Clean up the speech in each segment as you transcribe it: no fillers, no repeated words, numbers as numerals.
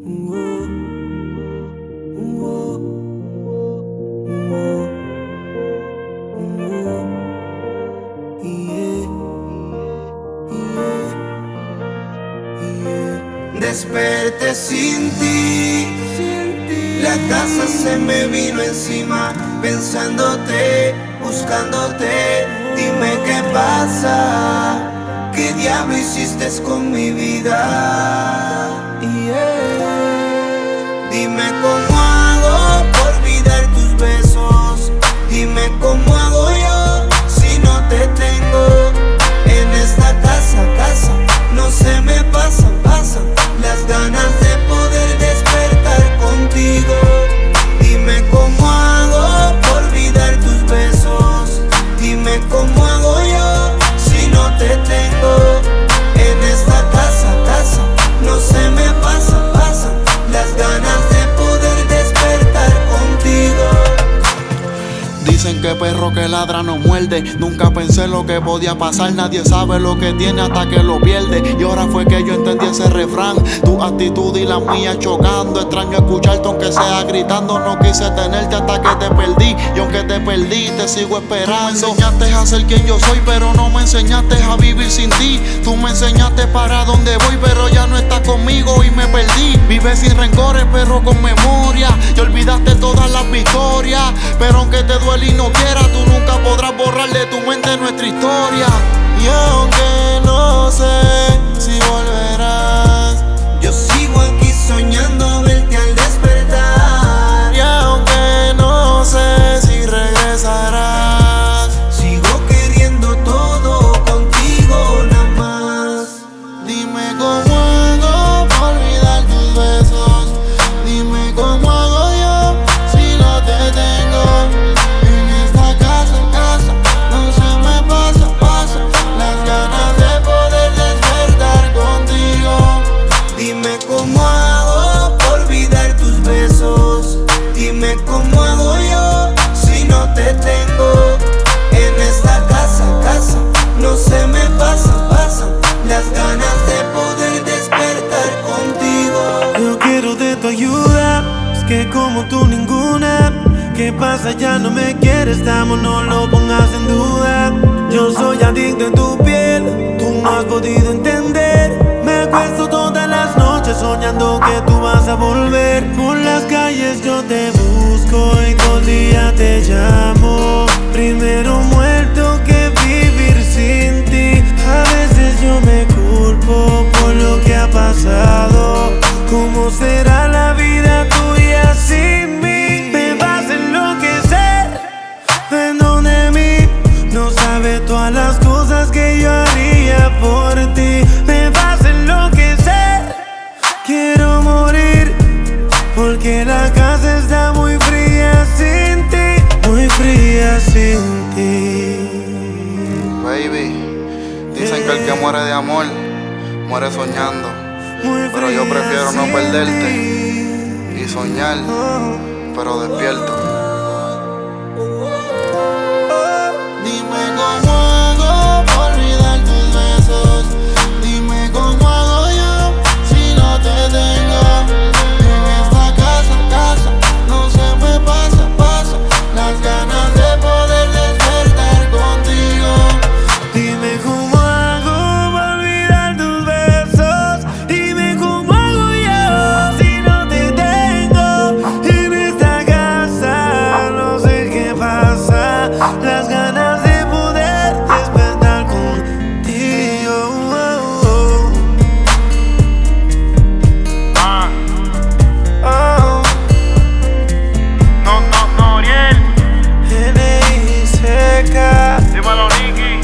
Desperté sin ti, la casa se me vino encima, pensándote, buscándote. Dime qué pasa, qué diablo hiciste con mi vida. Dime cómo hago por olvidar tus besos. Dime cómo hago yo si no te tengo en esta casa. No se me pasan las ganas de poder despertar contigo. Dime cómo hago por olvidar tus besos. Dime cómo hago yo si no te tengo en esta casa. No se me pasan las ganas de poder despertar contigo. Dicen que perro que ladra no muerde. Nunca pensé lo que podía pasar. Nadie sabe lo que tiene hasta que lo pierde. Y ahora fue que yo entendí ese refrán. Tu actitud y la mía chocando. Extraño escucharte aunque sea gritando. No quise tenerte hasta que te perdí. Y aunque te perdí te sigo esperando. Tú me enseñaste a ser quien yo soy, pero no me enseñaste a vivir sin ti. Tú me enseñaste para dónde voy, pero ya no estás conmigo y me perdí. Vives sin rencores pero con memoria. Y olvidaste todas las victorias. Pero aunque te duele y no quieras, tú nunca podrás borrar de tu mente nuestra historia. Y aunque no sé si volverás, yo sigo aquí soñando verte al despertar. y aunque no sé si regresarás, sigo queriendo todo contigo nada más. dime cómo hago para olvidar tus besos. Dime cómo hago yo si no te tengo en esta casa. No se me pasa las ganas de poder despertar contigo. Dime cómo hago por olvidar tus besos. Dime cómo hago yo si no te tengo en esta casa. No se me pasan las ganas de poder despertar contigo. Yo quiero de tu ayuda, es que como tú ninguna. ¿Qué pasa? Ya no me quieres, estamos, no lo pongas en duda. Yo soy adicto en tu piel, tú no has podido entender. Me acuesto todas las noches soñando que tú vas a volver. Por las calles yo te busco y todo el día te llamo. Primero muerto que vivir sin ti. A veces yo me culpo por lo que ha pasado. ¿Cómo será la vida tuya sin mí? Me vas a enloquecer dentro de mí. No sabes todas las cosas que yo haría por ti. Me vas a enloquecer, quiero morir, porque la casa está muy fría sin ti. Muy fría sin ti. Baby, dicen que el que muere de amor muere soñando. Pero yo prefiero no perderte y soñar, pero despierto. Dime cómo hago por olvidar tus besos. Dime cómo hago yo si no te tengo en esta casa. No se me pasa las ganas de poder despertar contigo. Dime cómo hago para olvidar tus besos. Dime cómo hago yo si no te tengo en esta casa. No sé qué pasa, las ganas de poder despertar contigo. Noriel. N.I.C.K. Dímelo, Nicky.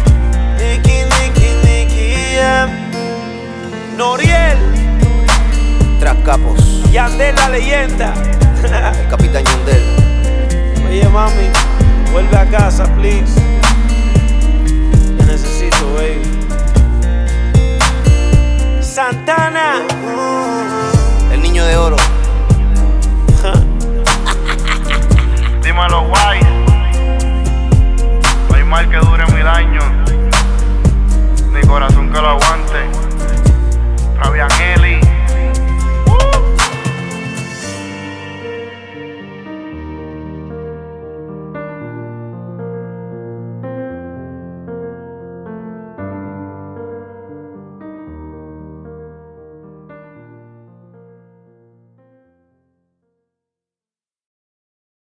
Nicky, yeah. Noriel, Tras capos, Yandel la leyenda. el capitán Yandel. Oye mami, vuelve a casa, please. Te necesito, baby. Santana. El niño de oro. Dímelo, guay. No hay mal que dure 1000 años, ni corazón que lo aguante. Fabián